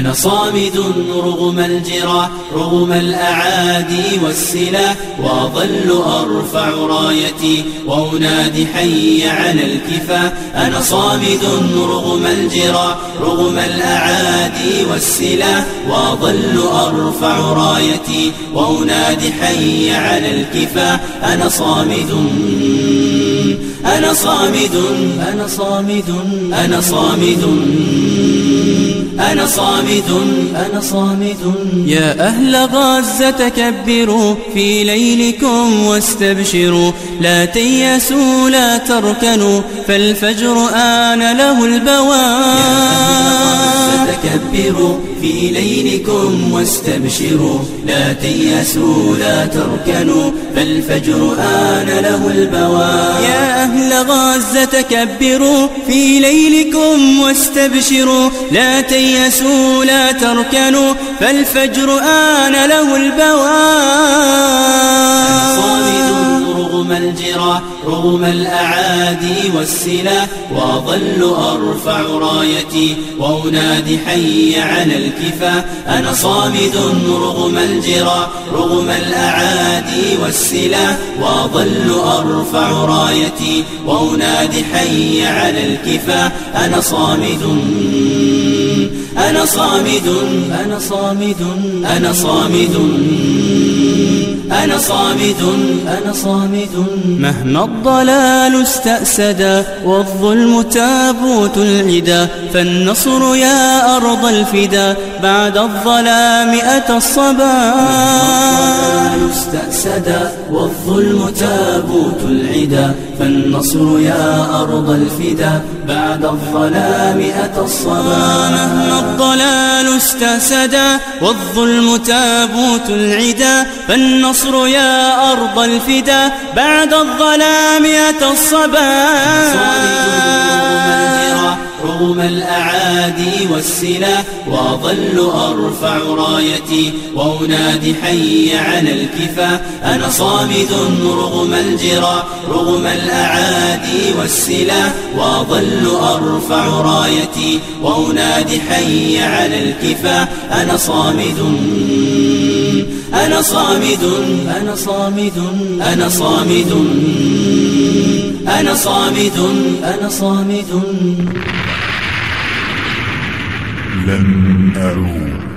أنا صامد رغم الجراح رغم الأعادي والسلاح، وأظل أرفع رايتي وأنادي حي على الكفاح. أنا صامد رغم الجراح رغم الأعادي والسلاح، وأظل أرفع رايتي وأنادي حي على الكفاح. أنا صامد أنا صامد أنا صامد أنا صامد أنا صامد أنا صامد. يا أهل غزة كبروا في ليلكم واستبشروا، لا تيأسوا لا تركنوا فالفجر آن له البواب. كبروا في ليلكم واستبشروا، لا تيأسوا لا تركنوا فالفجر آن له البواب. يا أهل غزة كبروا في ليلكم واستبشروا، لا تيأسوا لا تركنوا فالفجر آن له البواب. رغم الجراح رغم الأعادي والسلاح، وأظل أرفع رايتي وأنادي حي على الكفاح. أنا صامد رغم الجراح رغم الأعادي والسلاح، وأظل أرفع رايتي وأنادي حي على الكفاح. أنا صامد أنا صامد أنا صامد أنا صامد أنا صامد أنا صامد. مهما الضلال استأسدا والظلم تابوت العدا، فالنصر يا أرض الفدا بعد الظلام أتى الصباح. استأسدا والظلم تابوت العدا، فالنصر يا أرض الفدا بعد الظلام أتى الصباح. مهما الضلال استأسدا والظلم تابوت العدا، فالنصر يا أرض الفدا بعد الظلام أتى الصباح. رغم الأعادي والسلاح، وأظل أرفع رايتي وأنادي حي على الكفاح. أنا صامد رغم الجراح رغم الأعادي والسلاح، وأظل أرفع رايتي وأنادي حي على الكفاح. أنا صامد أنا صامد أنا صامد أنا صامد أنا صامد أنا صامد. لن أعود.